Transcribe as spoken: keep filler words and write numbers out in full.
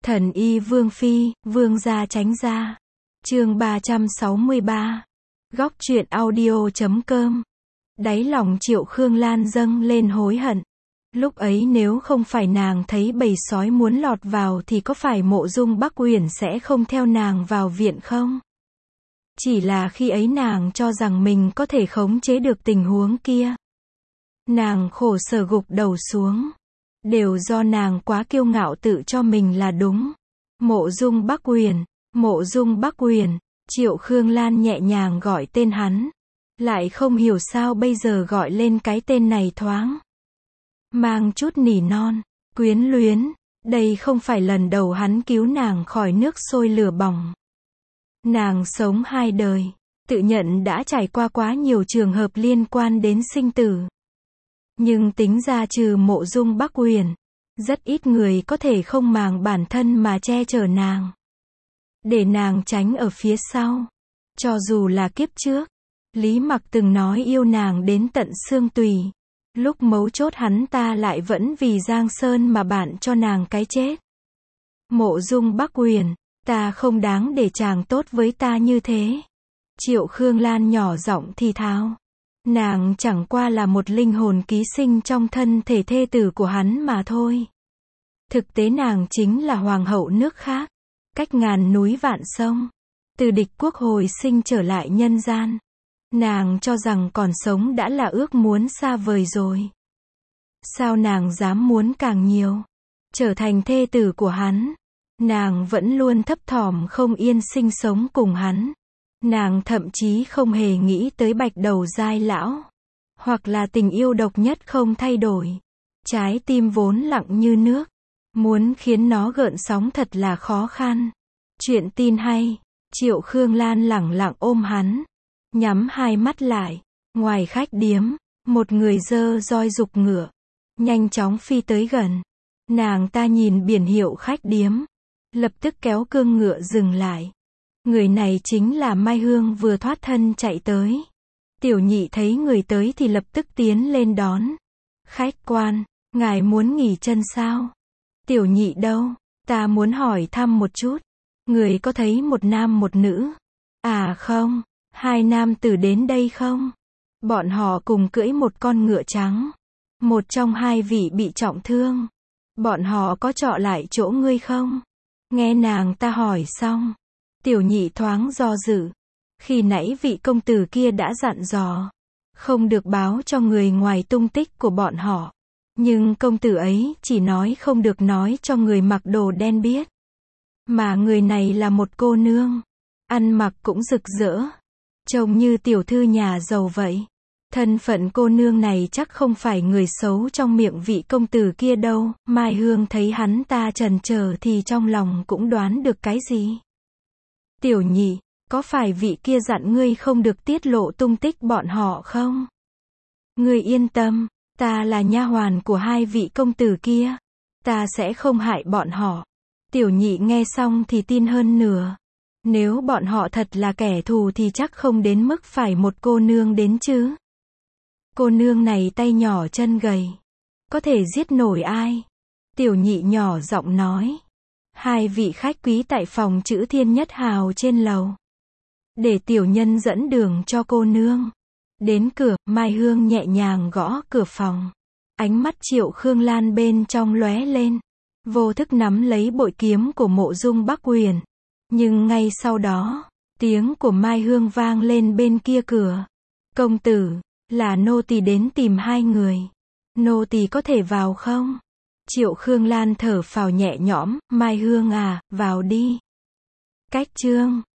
Thần y Vương Phi, Vương gia tránh ra. Chương ba trăm sáu mươi ba. Góc truyện audio.com. Đáy lòng Triệu Khương Lan dâng lên hối hận. Lúc ấy nếu không phải nàng thấy bầy sói muốn lọt vào thì có phải Mộ Dung Bắc Uyển sẽ không theo nàng vào viện không? Chỉ là khi ấy nàng cho rằng mình có thể khống chế được tình huống kia. Nàng khổ sở gục đầu xuống. Đều do nàng quá kiêu ngạo tự cho mình là đúng. Mộ Dung Bắc Uyển, Mộ Dung Bắc Uyển, Triệu Khương Lan nhẹ nhàng gọi tên hắn. Lại không hiểu sao bây giờ gọi lên cái tên này thoáng mang chút nỉ non, quyến luyến. Đây không phải lần đầu hắn cứu nàng khỏi nước sôi lửa bỏng. Nàng sống hai đời, tự nhận đã trải qua quá nhiều trường hợp liên quan đến sinh tử. Nhưng tính ra trừ Mộ Dung Bắc Uyển, rất ít người có thể không màng bản thân mà che chở nàng, để nàng tránh ở phía sau. Cho dù là kiếp trước, Lý Mặc từng nói yêu nàng đến tận xương tùy. Lúc mấu chốt hắn ta lại vẫn vì Giang Sơn mà bạn cho nàng cái chết. Mộ Dung Bắc Uyển, ta không đáng để chàng tốt với ta như thế. Triệu Khương Lan nhỏ giọng thì thào. Nàng chẳng qua là một linh hồn ký sinh trong thân thể thê tử của hắn mà thôi. Thực tế nàng chính là hoàng hậu nước khác, cách ngàn núi vạn sông, từ địch quốc hồi sinh trở lại nhân gian. Nàng cho rằng còn sống đã là ước muốn xa vời rồi. Sao nàng dám muốn càng nhiều? Trở thành thê tử của hắn. Nàng vẫn luôn thấp thỏm không yên sinh sống cùng hắn. Nàng thậm chí không hề nghĩ tới Bạch Đầu Giai lão. Hoặc là tình yêu độc nhất không thay đổi. Trái tim vốn lặng như nước. Muốn khiến nó gợn sóng thật là khó khăn. Chuyện tin hay. Triệu Khương Lan lẳng lặng ôm hắn. Nhắm hai mắt lại. Ngoài khách điếm, một người dơ roi giục ngựa. Nhanh chóng phi tới gần. Nàng ta nhìn biển hiệu khách điếm. Lập tức kéo cương ngựa dừng lại. Người này chính là Mai Hương vừa thoát thân chạy tới. Tiểu nhị thấy người tới thì lập tức tiến lên đón. Khách quan, ngài muốn nghỉ chân sao? Tiểu nhị đâu? Ta muốn hỏi thăm một chút. Người có thấy một nam một nữ? À không, hai nam tử đến đây không? Bọn họ cùng cưỡi một con ngựa trắng. Một trong hai vị bị trọng thương. Bọn họ có trọ lại chỗ ngươi không? Nghe nàng ta hỏi xong. Tiểu nhị thoáng do dự. Khi nãy vị công tử kia đã dặn dò. Không được báo cho người ngoài tung tích của bọn họ. Nhưng công tử ấy chỉ nói không được nói cho người mặc đồ đen biết. Mà người này là một cô nương. Ăn mặc cũng rực rỡ. Trông như tiểu thư nhà giàu vậy. Thân phận cô nương này chắc không phải người xấu trong miệng vị công tử kia đâu. Mai Hương thấy hắn ta chần chờ thì trong lòng cũng đoán được cái gì. Tiểu nhị, có phải vị kia dặn ngươi không được tiết lộ tung tích bọn họ không? Ngươi yên tâm, ta là nha hoàn của hai vị công tử kia. Ta sẽ không hại bọn họ. Tiểu nhị nghe xong thì tin hơn nửa. Nếu bọn họ thật là kẻ thù thì chắc không đến mức phải một cô nương đến chứ. Cô nương này tay nhỏ chân gầy. Có thể giết nổi ai? Tiểu nhị nhỏ giọng nói. Hai vị khách quý tại phòng chữ Thiên Nhất Hào trên lầu. Để tiểu nhân dẫn đường cho cô nương. Đến cửa, Mai Hương nhẹ nhàng gõ cửa phòng. Ánh mắt Triệu Khương Lan bên trong lóe lên. Vô thức nắm lấy bội kiếm của Mộ Dung Bắc Uyển. Nhưng ngay sau đó, tiếng của Mai Hương vang lên bên kia cửa. Công tử, là nô tỳ đến tìm hai người. Nô tỳ có thể vào không? Triệu Khương Lan thở phào nhẹ nhõm. Mai Hương à, vào đi. Cách chương